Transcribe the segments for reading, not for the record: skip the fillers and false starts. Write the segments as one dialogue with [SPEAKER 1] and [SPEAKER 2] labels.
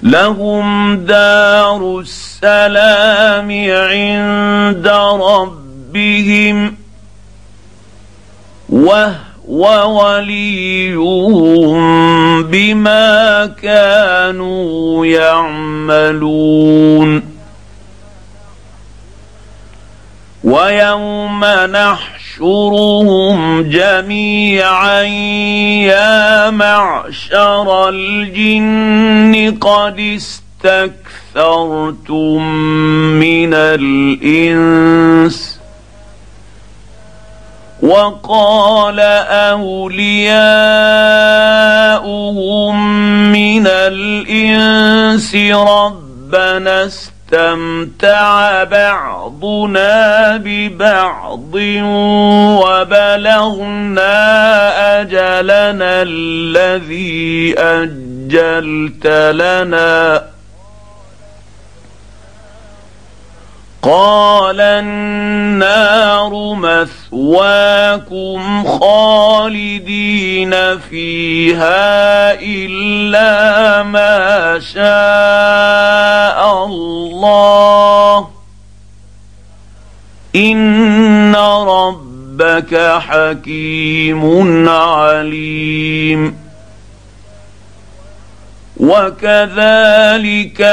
[SPEAKER 1] لهم دار السلام عند ربهم وهو وليهم بما كانوا يعملون. ويوم نحشرهم جميعا يا معشر الجن قد استكثرتم من الإنس وقال أولياؤهم من الإنس ربنا استمتع بعضنا ببعض وبلغنا أجلنا الذي أجلت لنا قال النار مثواكم خالدين فيها إلا ما شاء الله إن ربك حكيم عليم. وكذلك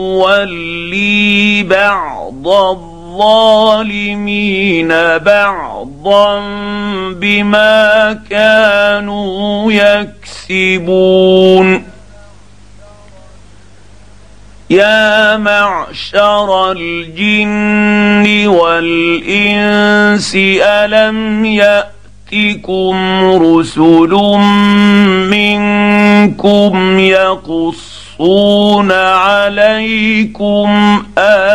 [SPEAKER 1] نولي بعض الظالمين بعضا بما كانوا يكسبون. يا معشر الجن والإنس ألم يأتكم رسل منكم يقصون عليكم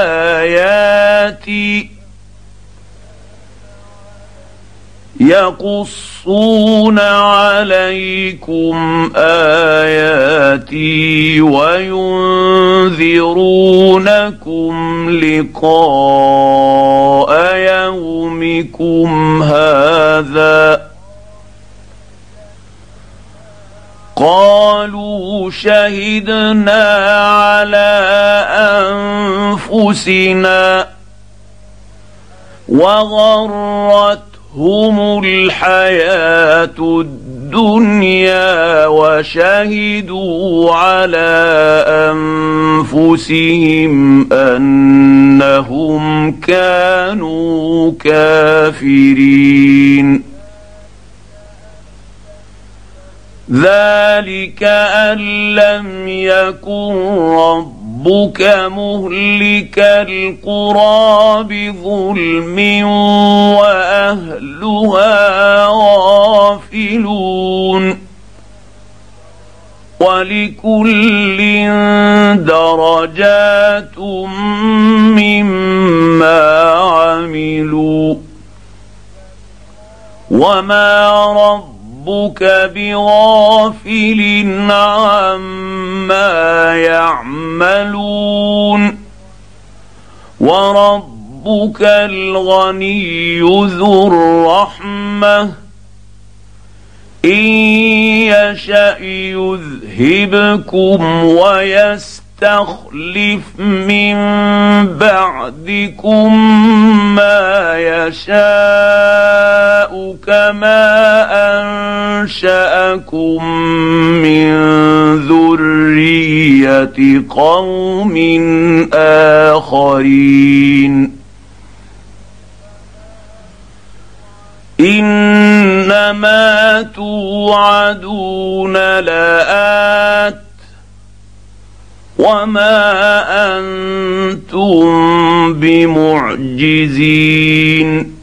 [SPEAKER 1] آياتي وينذرونكم لقاء يومكم هذا قالوا شهدنا على أنفسنا وغرتهم الحياة الدنيا وشهدوا على أنفسهم أنهم كانوا كافرين. ذلك أن لم يكن ربك مهلك القرى بظلم وأهلها غافلون. ولكل درجات مما عملوا وما ربك بغافل عما يعملون. وربك الغني ذو الرحمة إن يشأ يذهبكم ويستخلف من بعدكم ما يشاء كما أنشأكم من ذرية قوم آخرين. إنما توعدون لآت وما أنتم بمعجزين.